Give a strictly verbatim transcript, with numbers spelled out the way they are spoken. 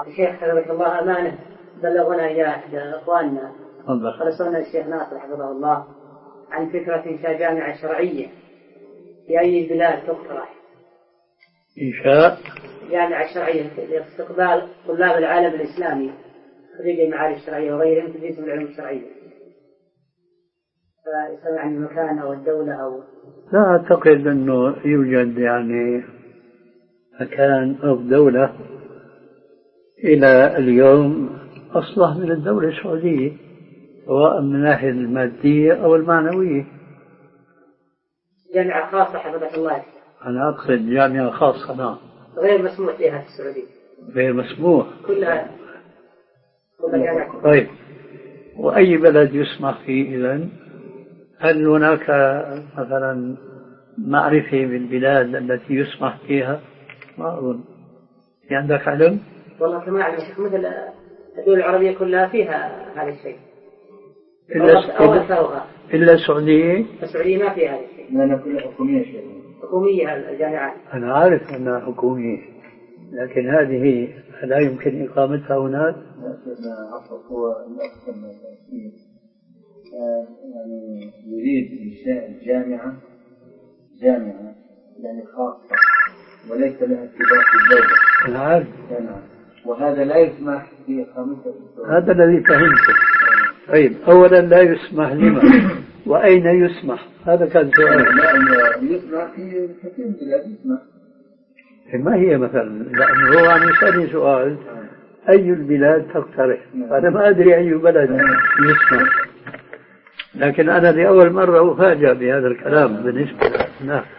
شيخ حفظك الله أمانة، بلغنا إلى أحد إخواننا رسولنا الشيخ ناصر حفظه الله عن فكرة إنشاء جامعة شرعية في أي البلاد تقترح. إنشاء جامعة شرعية لاستقبال طلاب العالم الإسلامي خريج المعارف الشرعية وغيرهم تدريس العلوم الشرعية، فيسمع عن المكان أو الدولة أو لا أعتقد أنه يوجد يعني مكان أو دولة إلى اليوم أصلح من الدولة السعودية، سواء من الناحية المادية أو المعنوية. جامعة خاصة حفظك الله. أنا أقصد جامعة خاصة. نعم. غير مسموح فيها في السعودية. غير مسموح. كلها كلها جامعة. طيب، وأي بلد يسمح فيه إذن؟ هل هناك مثلا معرفة بالبلاد التي يسمح فيها؟ ما أظن. عندك علم؟ والله كما أعلم مثل الدول العربية كلها فيها هذا الشيء. إلا, إلا السعودية؟ السعودية ما فيها هذا الشيء. لا كلها حكومية شيء. حكومية الجامعات. أنا عارف أنها حكومية، لكن هذه لا يمكن إقامتها هناك. هو يعني يريد إنشاء الجامعة جامعة يعني خاصة وليس لها اتباع في الدولة. أنا عارف. وهذا لا يسمح بإقامتها. هذا الذي فهمته. طيب، أولا لا يسمح لمن وأين يسمح؟ هذا كان سؤال. لا يسمح في كثير من البلاد يسمح. ما هي مثلا؟ لأنه هو عم يسألني سؤال أي البلاد تقترح؟ أنا ما أدري أي بلد يسمح، لكن أنا لأول مرة أفاجأ بهذا الكلام بالنسبة لنا.